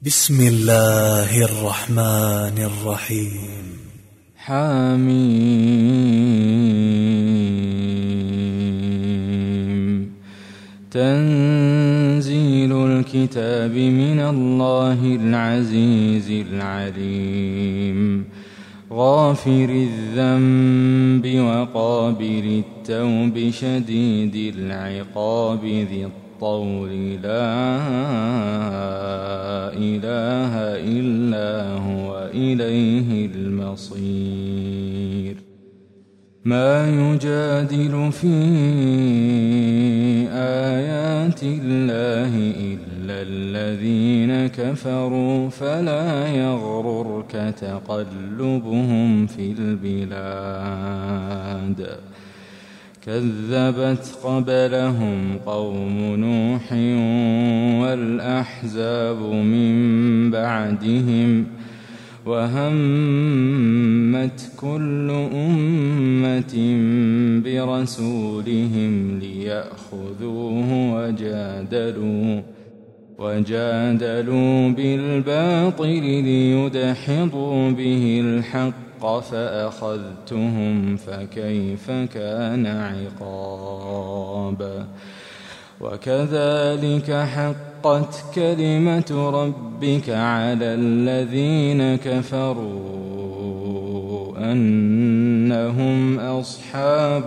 بسم الله الرحمن الرحيم. حميم. تنزيل الكتاب من الله العزيز العليم، غافر الذنب وقابل التوب شديد العقاب ذي الطول لا إله إلا هو إليه المصير. ما يجادل في آيات الله إلا الذين كفروا فلا يغررك تقلبهم في البلاد. كذبت قبلهم قوم نوح والأحزاب من بعدهم، وهمت كل أمة برسولهم ليأخذوه وجادلوا بالباطل ليدحضوا به الحق فأخذتهم فكيف كان عقاب. وكذلك حقت كلمة ربك على الذين كفروا أنهم أصحاب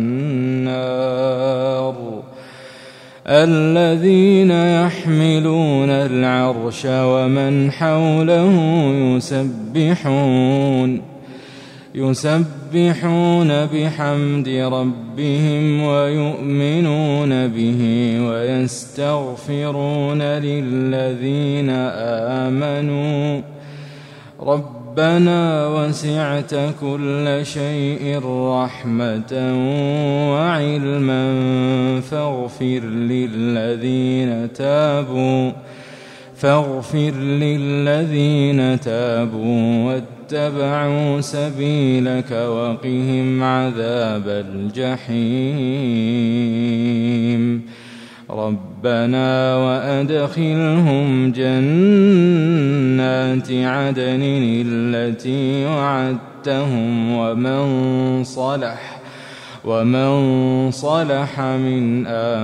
النار. الذين يحملون العرش ومن حوله يسبحون بحمد ربهم ويؤمنون به ويستغفرون للذين آمنوا ربنا وسعت كل شيء رحمة وعلما فاغفر للذين تابوا واتبعوا سبيلك وقهم عذاب الجحيم. ربنا وأدخلهم جنات عدن التي وعدتهم ومن صلح من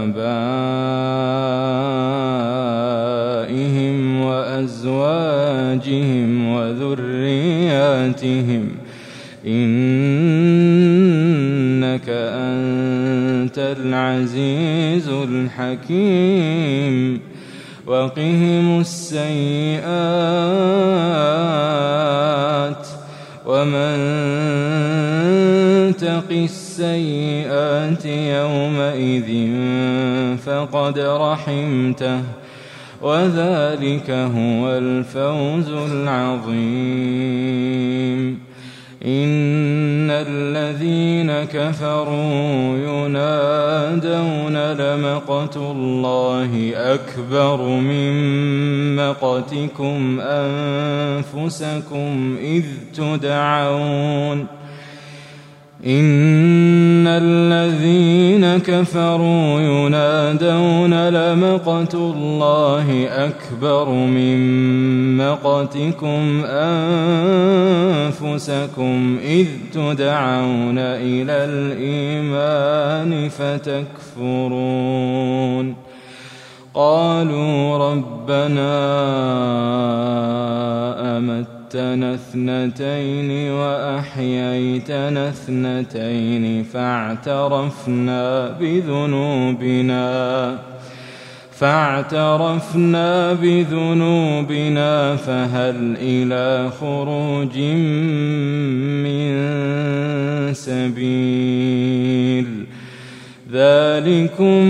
آبائهم وأزواجهم وذرياتهم إنك أنت العزيز الحكيم. وقهم السيئات ومن تق السيئات يومئذ فقد رحمته وذلك هو الفوز العظيم. إن الذين كفروا ينادون لمقت الله أكبر من مقتكم أنفسكم إذ تدعون. إن الذين كفروا ينادون لمقت الله أكبر من مقتكم أنفسكم إذ تدعون إلى الإيمان فتكفرون. قالوا ربنا أمتنا اثنتين وأحييتنا اثنتين فاعترفنا بذنوبنا فهل إلى خروج من سبيل. ذلكم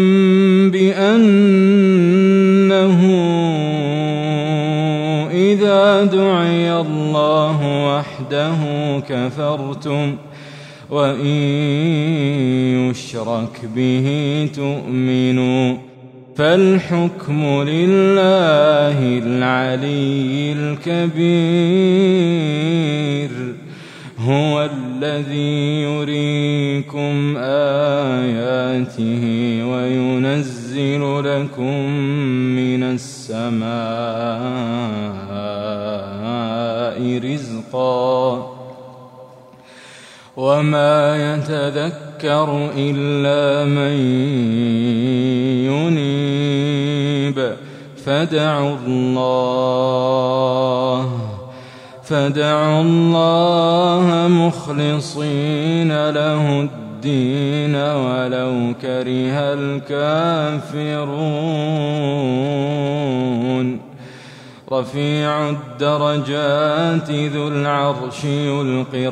بأنه إذا دعي الله وحده كفرتم وإن يشرك به تؤمنوا. فالحكم لله العلي الكبير. هو الذي يريكم آياته وينزل لكم من السماء وما يتذكر إلا من ينيب فادعوا الله مخلصين له الدين ولو كره الكافرون رفيع الدرجات ذو العرش يلقي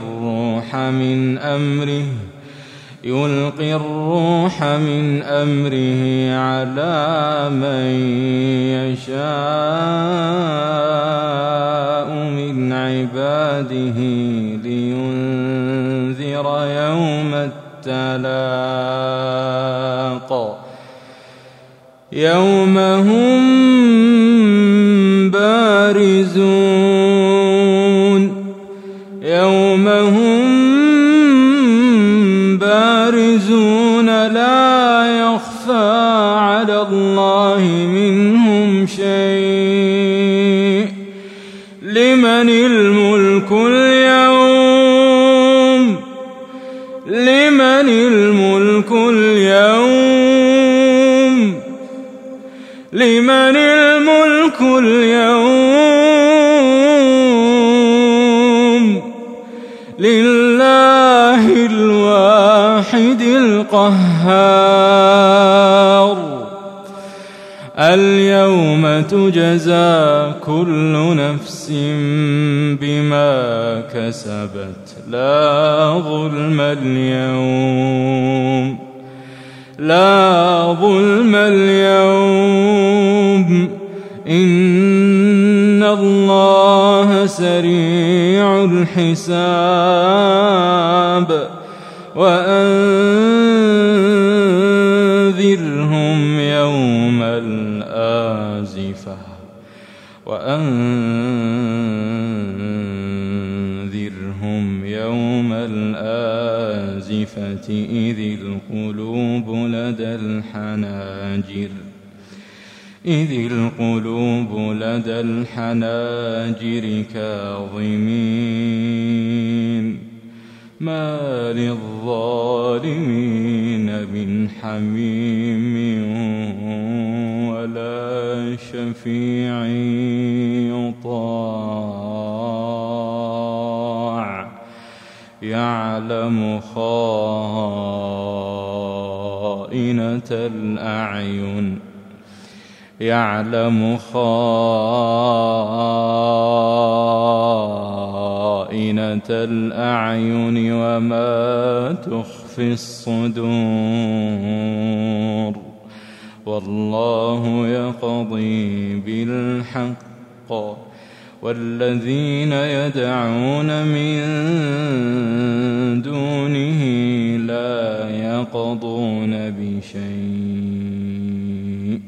الروح من أمره على من يشاء من عباده لينذر يوم التلاق يوم هم بارزون لا يخفى على الله منهم شيء لمن الملك اليوم لله الواحد القهار اليوم تجزى كل نفس بما كسبت لا ظلم اليوم إن الله سريع الحساب وأنذرهم يوم الآزفة إذ القلوب لدى الحناجر كاظمين ما للظالمين من حميم ولا شفيع يطاع يعلم خائنة الأعين وما تخفي الصدور والله يقضي بالحق والذين يدعون من دونه لا يقضون بشيء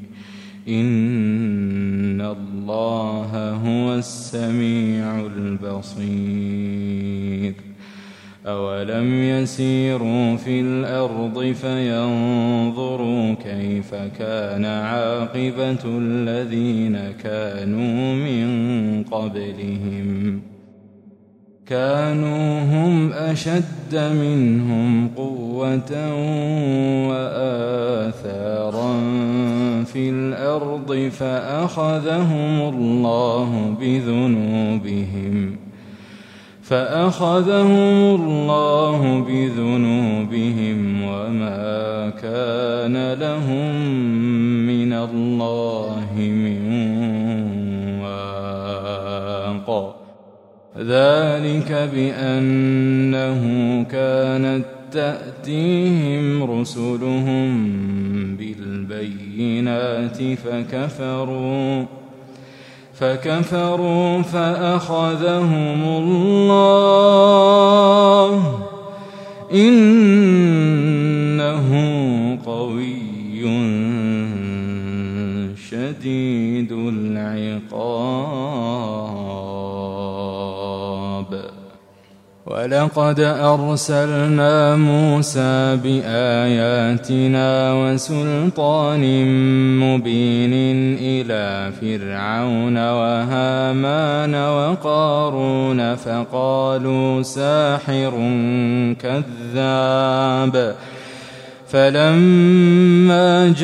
إن الله هو السميع البصير أولم يسيروا في الأرض فينظروا كيف كان عاقبة الذين كانوا من قبلهم كانوا هم أشد منهم قوة وآثارا في الأرض فأخذهم الله بذنوبهم وما كان لهم من الله من واق ذلك بأنه كانت تأتيهم رسلهم بالبينات فكفروا فأخذهم الله إنه قوي شديد العقاب ولقد أرسلنا موسى بآياتنا وسلطان مبين إلى فرعون وهامان وقارون فرعون فقالوا ساحر كذاب فلما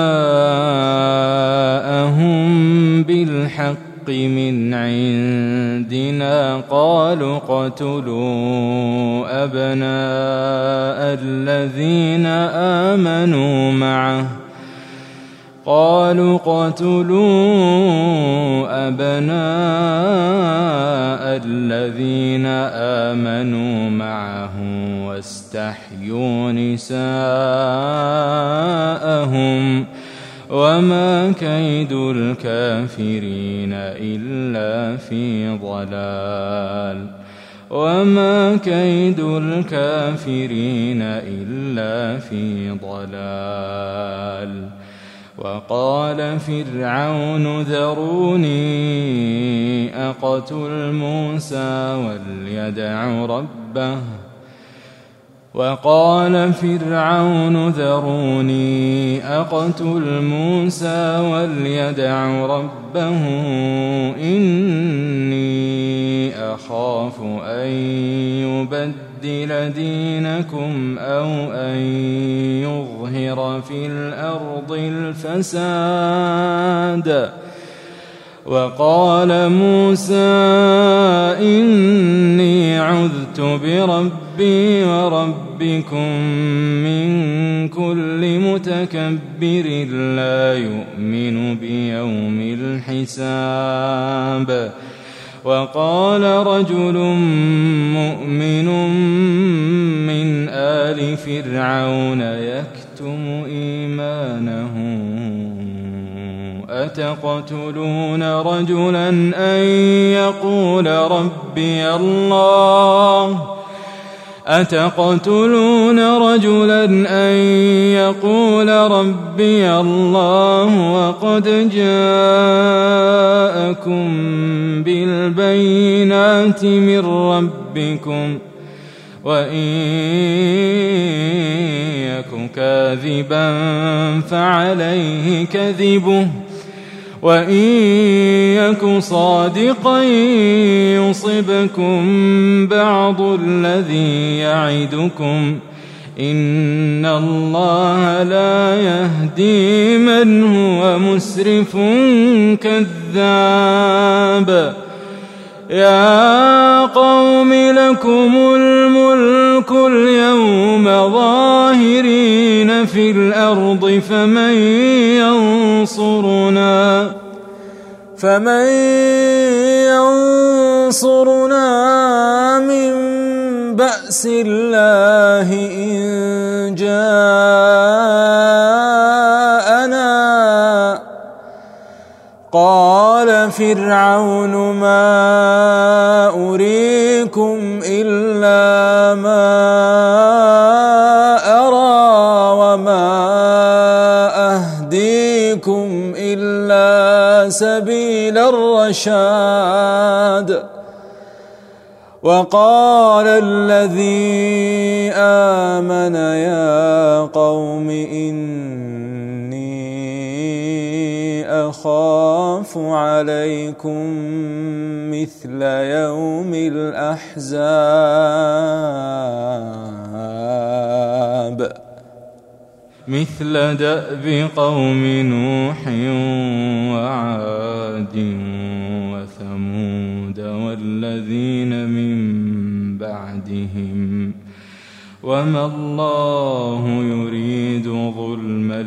جاءهم بالحق من عندنا قالوا اقتلوا أبناء الذين آمنوا معه واستحيوا نساءهم وما كيد الكافرين إلا في ضلال وقال فرعون ذروني أقتل موسى وليدع ربه إني أخاف أن يبدل دينكم أو أن يظهر في الأرض الفساد وقال موسى إني عذت بربي وربكم من كل متكبر لا يؤمن بيوم الحساب وقال رجل مؤمن من آل فرعون يكتم إيمانه أتقتلون رجلا أن يقول ربي الله وقد جاءكم بالبينات من ربكم وإن يك كاذبا فعليه كذبه وإن يك صادقا يصبكم بعض الذي يعدكم إن الله لا يهدي من هو مسرف كذاب يا قوم لكم الملك اليوم ظاهرين في الأرض فمن ينصرنا من بأس الله إن جاءنا قال فرعون ما أريكم إلا ما أرى وما أهديكم إلا سبيل الرشاد وقال الذي آمن يا قوم إني أخاف عليكم مثل يوم الأحزاب مثل دأب قوم نوح وعاد وثمود والذين من بعدهم وما الله يريد ظلما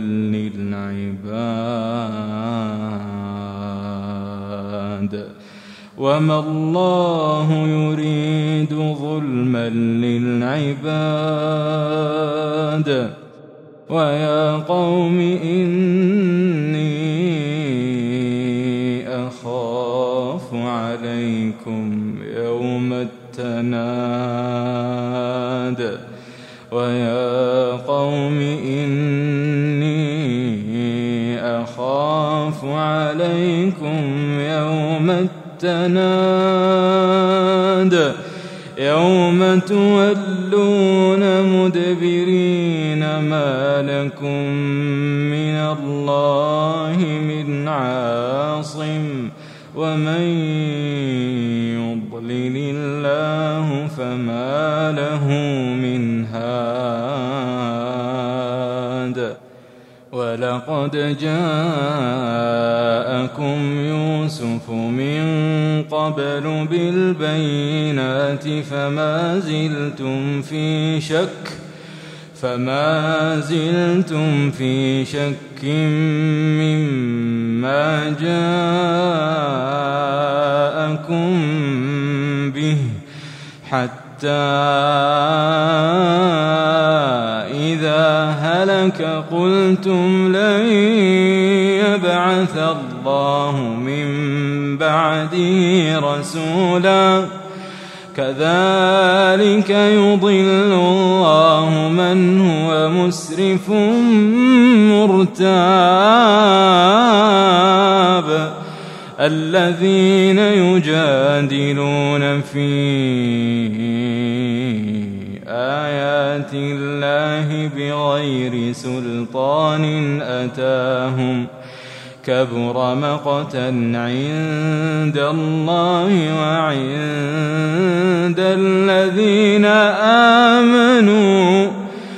للعباد ويا قوم إني أخاف عليكم يوم التناد يوم تولون مدبرين ما لكم من الله من عاصم ومن يضلل الله فما له من هاد ولقد جاءكم يوسف من قبل بالبينات فما زلتم في شك مما جاءكم به حتى إذا هلك قلتم لن يبعث الله من بعده رسولا كذلك يضل الله من هو مسرف مرتاب الذين يجادلون في آيات الله بغير سلطان أتاهم كبر مقتا عند الله وعند الذين آمنوا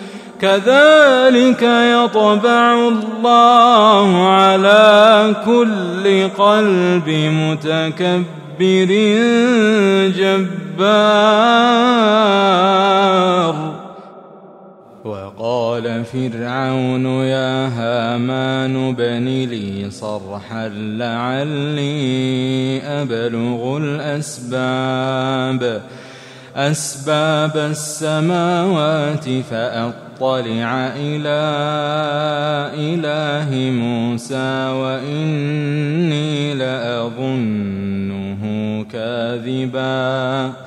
كذلك يطبع الله على كل قلب متكبر جبار. وقال فرعون يا هامان ابن لي صرحا لعلي أبلغ أسباب السماوات فأطلع إلى إله موسى وإني لأظنه كاذبا.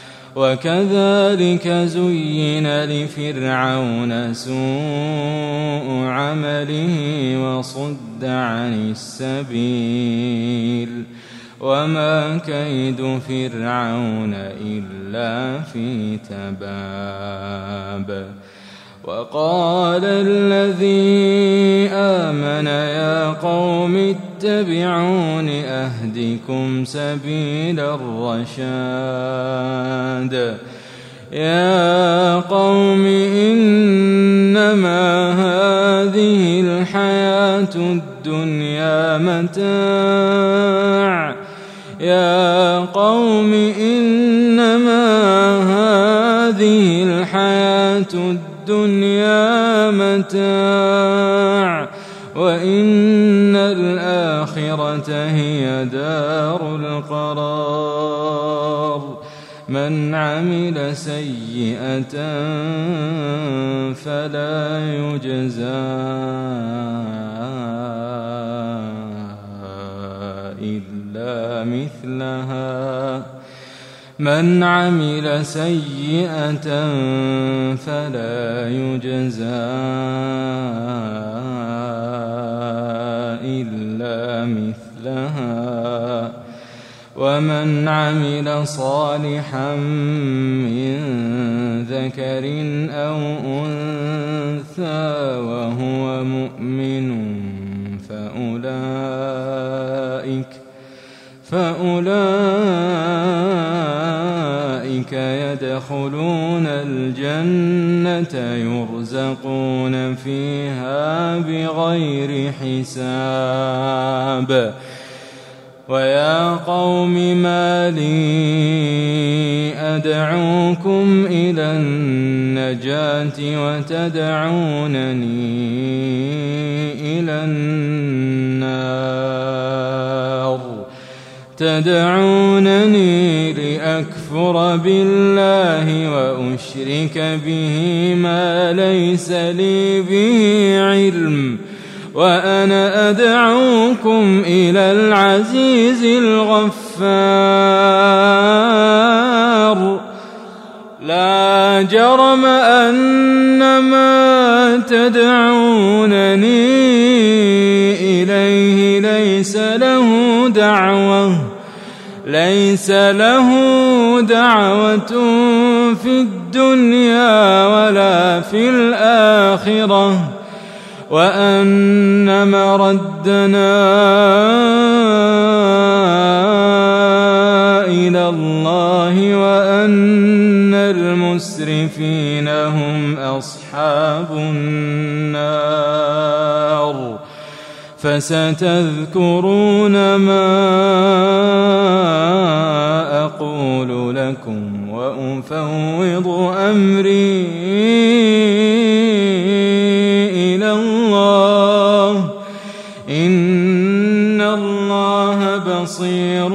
وكذلك زين لفرعون سوء عمله وصد عن السبيل وما كيد فرعون إلا في تباب. وقال الذي آمن يا قوم اتبعون أهدكم سبيل الرشاد. يا قوم إنما هذه الحياة الدنيا متاع يا قوم إنما هذه الحياة الدنيا متاع وإن الآخرة هي دار القرار. من عمل سيئة فلا يجزى إلا مثلها من عمل سيئة فلا يجزى إلا مثلها ومن عمل صالحا من ذكر أو أنثى وهو مؤمن فأولئك يدخلون الجنة يرزقون فيها بغير حساب. ويا قوم ما لي أدعوكم إلى النجاة وتدعونني إلى النار تدعونني لأكفر بالله وأشرك به ما ليس لي به علم وأنا أدعوكم إلى العزيز الغفار. لا جرم أن ما تدعونني إليه ليس له دعوة في الدنيا ولا في الآخرة وأن مردنا أصحاب النار. فستذكرون ما أقول لكم وأفوض أمري إلى الله، إن الله بصير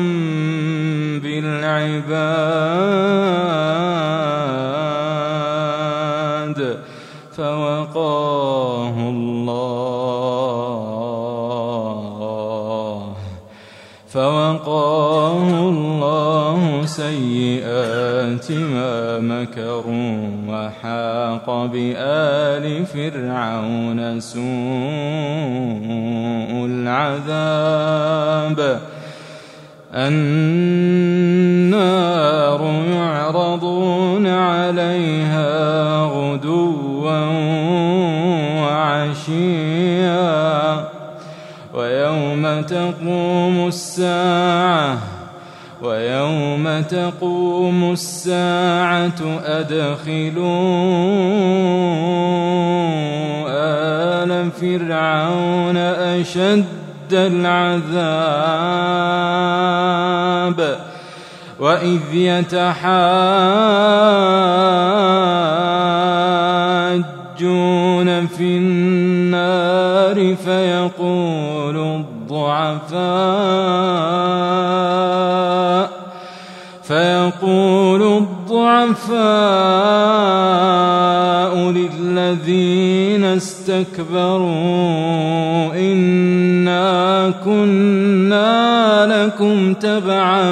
بالعباد. فوقاه الله سيئات ما مكروا، وحاق بآل فرعون سوء العذاب. النار يعرضون عليها غدوا وعشيا، ويوم تقوم الساعة أدخلوا آل فرعون أشد العذاب. وإذ يتحاجون في النار فيقول الضعفاء للذين استكبروا إنا كنا لكم تبعا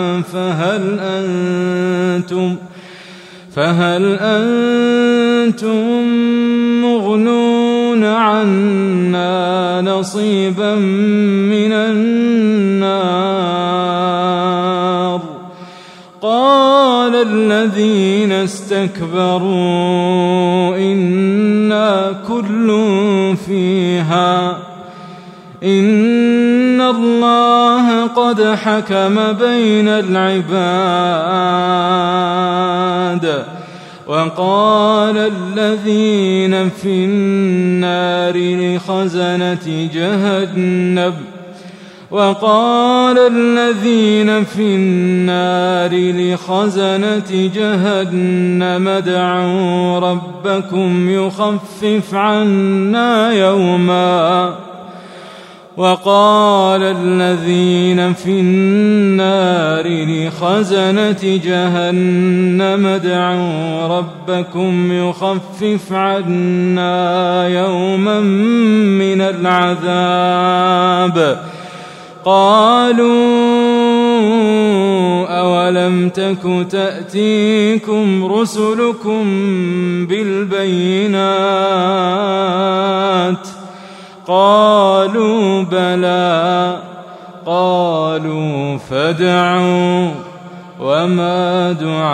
فهل أنتم مغنون عنا نصيبا من النار. قال الذين استكبروا إنا كل فيها إن الله قد حكم بين العباد. وقال الذين في النار لخزنة جهنم ادعوا ربكم يخفف عنا يوما. وقال الذين في النار لخزنة جهنم ادعوا ربكم يخفف عنا يوما من العذاب. قالوا أولم تك تأتيكم رسلكم بالبينات؟ قالوا بلى. قالوا فادعوا. وما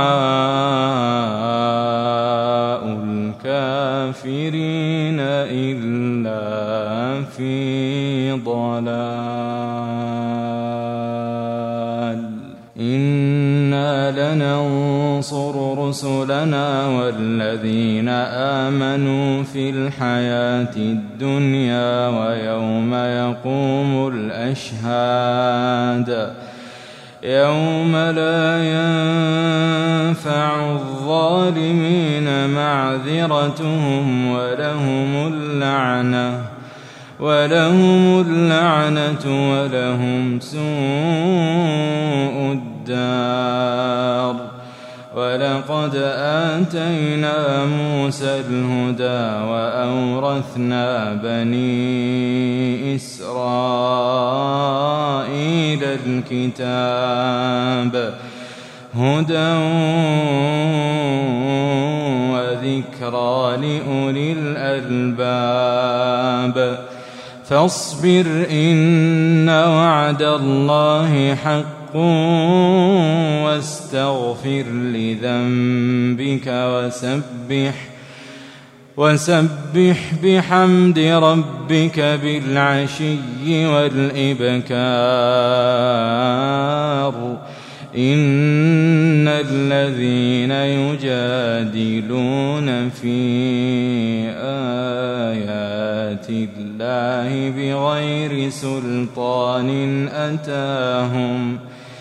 دعاء الكافرين إلا في ضلال. إنا لننصر رسلنا والذين آمنوا في الحياة الدنيا ويوم يقوم الأشهاد. يوم لا ينفع الظالمين معذرتهم ولهم اللعنة ولهم سوء الدار. ولقد آتينا موسى الهدى وأورثنا بني إسرائيل الكتاب هدى وذكرى لأولي الألباب. فاصبر إن وعد الله حق واستغفر لذنبك وسبح بحمد ربك بالعشي والإبكار. إن الذين يجادلون في الله بغير سلطان أتاهم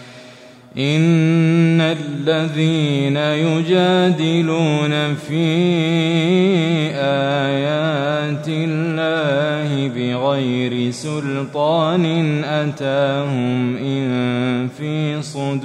إن الذين يجادلون في آيات الله بغير سلطان أتاهم إن في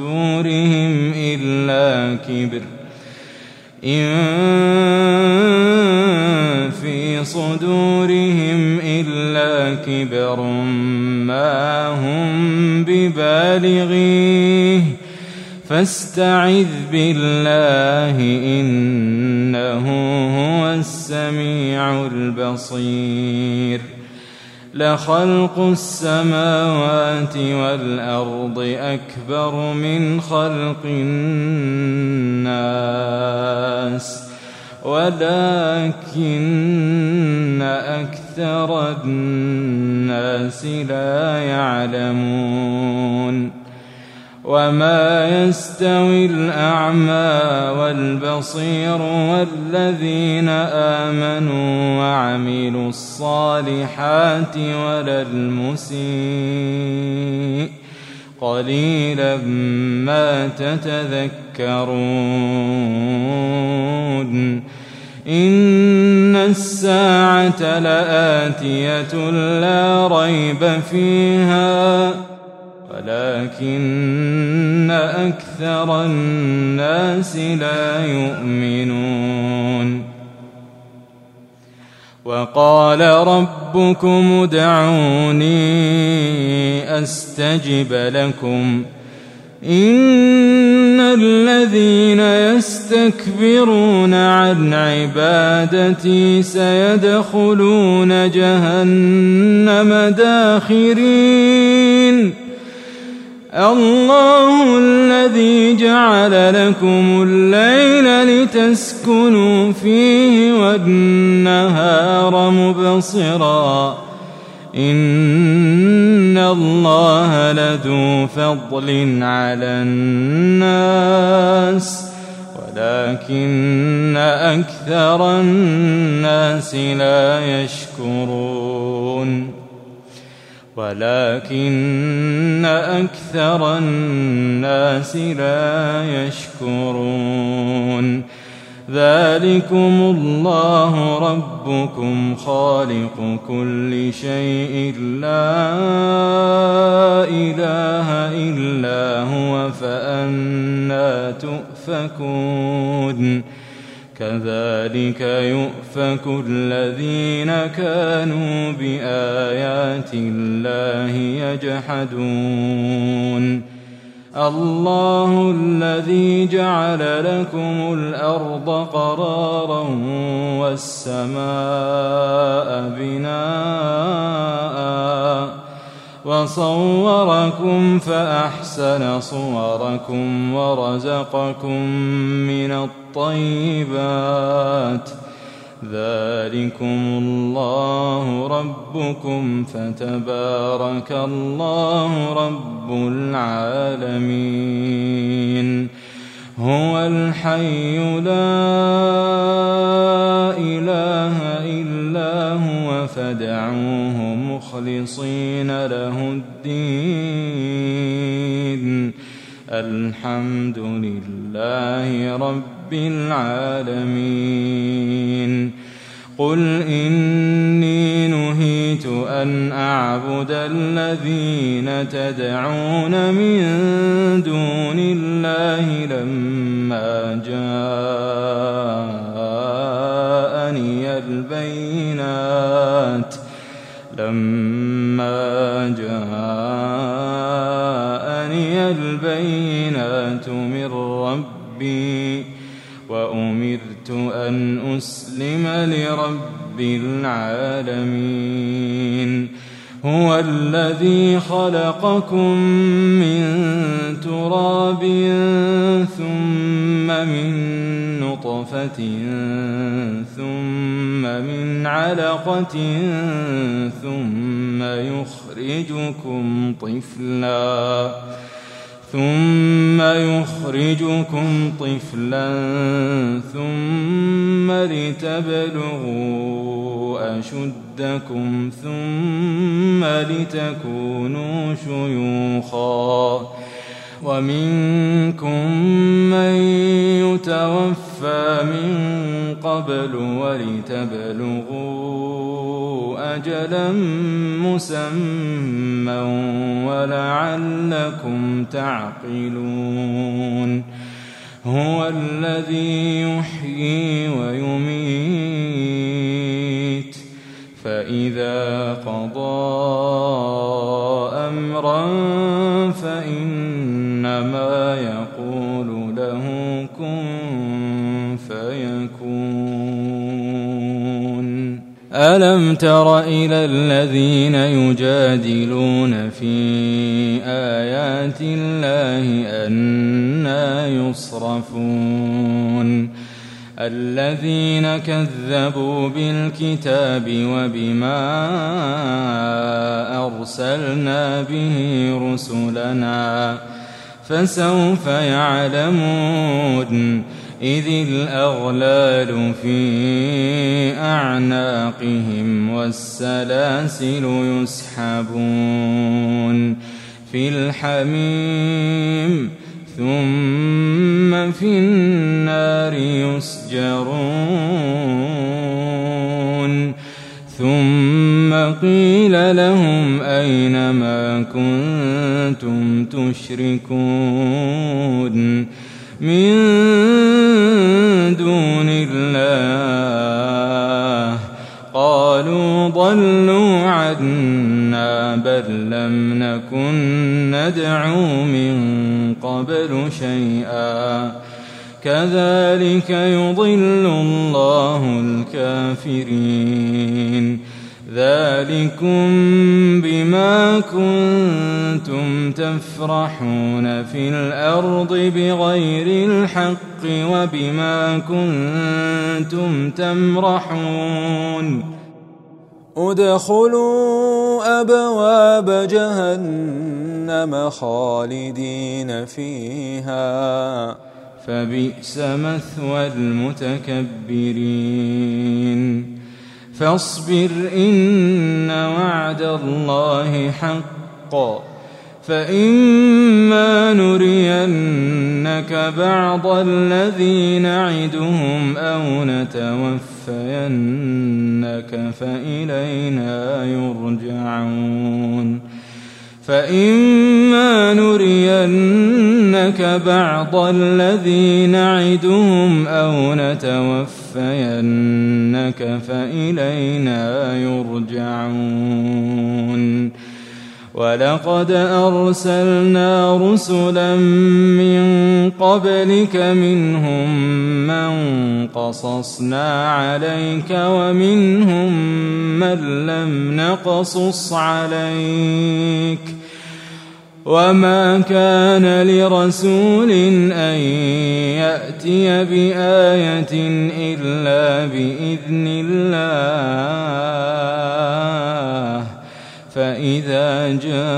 صدورهم إلا كبر ما هم ببالغيه فاستعذ بالله إنه هو السميع البصير لخلق السماوات والأرض أكبر من خلق الناس ولكن أكثر الناس لا يعلمون وما يستوي الأعمى والبصير والذين آمنوا وعملوا الصالحات ولا المسيء قليلا ما تتذكرون إن الساعة لآتية لا ريب فيها ولكن أكثر الناس لا يؤمنون وقال ربكم ادعوني أستجب لكم إن الذين يستكبرون عن عبادتي سيدخلون جهنم داخرين الله الذي جعل لكم الليل لتسكنوا فيه والنهار مبصرا إن الله لذو فضل على الناس ولكن أكثر الناس لا يشكرون ذلكم الله ربكم خالق كل شيء لا إله إلا هو فأنى تؤفكون كذلك يؤفك الذين كانوا بآيات الله يجحدون الله الذي جعل لكم الأرض قرارا والسماء بناء وصوركم فأحسن صوركم ورزقكم من الطيبات ذلكم الله ربكم فتبارك الله رب العالمين هو الحي لا إله إلا هو فادعوه مخلصين له الدين الحمد لله رب العالمين قل إني نهيت أن أعبد الذين تدعون من دون الله لما جاءني البينات من ربي وأمرت أن أسلم لرب العالمين هو الذي خلقكم من تراب ثم من نطفة ثم من علقة ثم يخرجكم طفلا ثم لتبلغوا أشدكم أشدكم ثم لتكونوا شيوخا ومنكم من يتوفى من قبل ولتبلغوا أجلا مسمى ولعلكم تعقلون هو الذي يحيي ويميت فإذا قضى أمرا فإنما يقول له كن فيكون ألم تر إلى الذين يجادلون في آيات الله أنى يصرفون الذين كذبوا بالكتاب وبما أرسلنا به رسلنا فسوف يعلمون إذ الأغلال في أعناقهم والسلاسل يسحبون في الحميم ثم في النار يسجرون ثم قيل لهم أين ما كنتم تشركون من دون الله قالوا ضلوا عنا بل لم نكن ندعو من قبل شيئا كذلك يضل الله الكافرين ذلكم بما كنتم تفرحون في الأرض بغير الحق وبما كنتم تمرحون ادخلوا أبواب جهنم خالدين فيها فبئس مثوى المتكبرين فاصبر إن وعد الله حق فإما نرينك بعض الذي نعدهم أو نتوفينك فإلينا يرجعون فإما نرينك بعض الذي نعدهم أو نتوفينك فإلينا يرجعون ولقد أرسلنا رسلا من قبلك منهم من قصصنا عليك ومنهم من لم نقصص عليك وما كان لرسول أن يأتي بآية إلا بإذن الله فإذا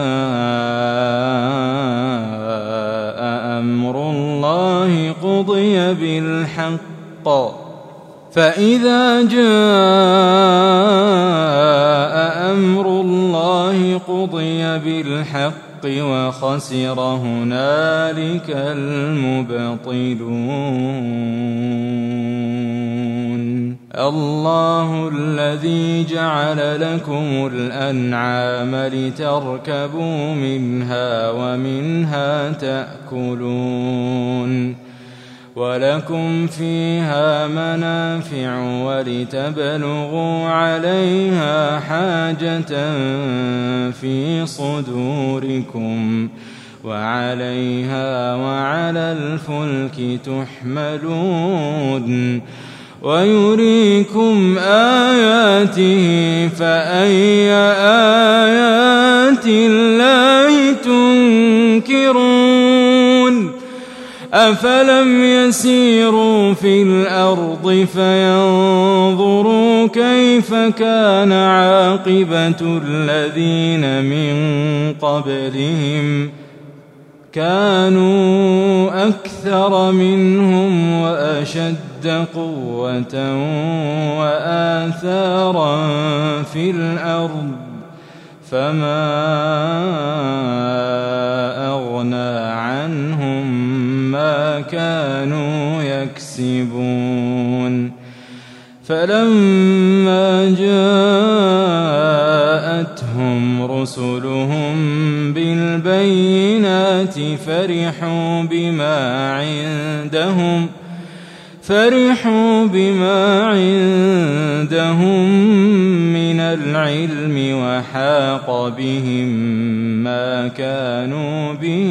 جاء أمر الله قضي بالحق وخسر هنالك المبطلون الله الذي جعل لكم الأنعام لتركبوا منها ومنها تأكلون ولكم فيها منافع ولتبلغوا عليها حاجة في صدوركم وعليها وعلى الفلك تحملون ويريكم آياته فأي آيات الله تنكرون أفلم يسيروا في الأرض فينظروا كيف كان عاقبة الذين من قبلهم كانوا أكثر منهم وأشد أشد قوة وآثارا في الأرض فما أغنى عنهم ما كانوا يكسبون فلما جاءتهم رسلهم بالبينات فرحوا بما عندهم من العلم وحاق بهم ما كانوا به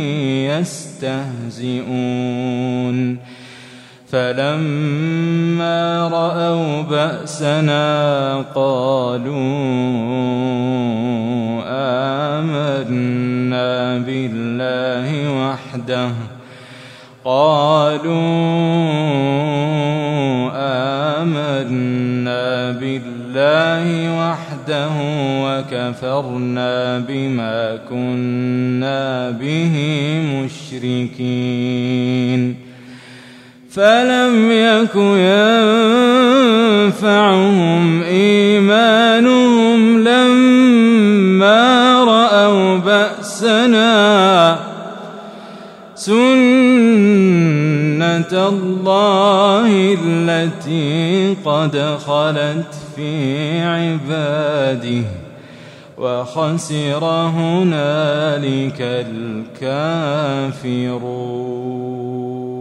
يستهزئون فلما رأوا بأسنا قالوا آمنا بالله وحده وكفرنا بما كنا به مشركين فلم يك ينفعهم إيمانهم لما رأوا بأسنا سنة الله التي قد خلت في عباده وخسر هنالك الكافرون.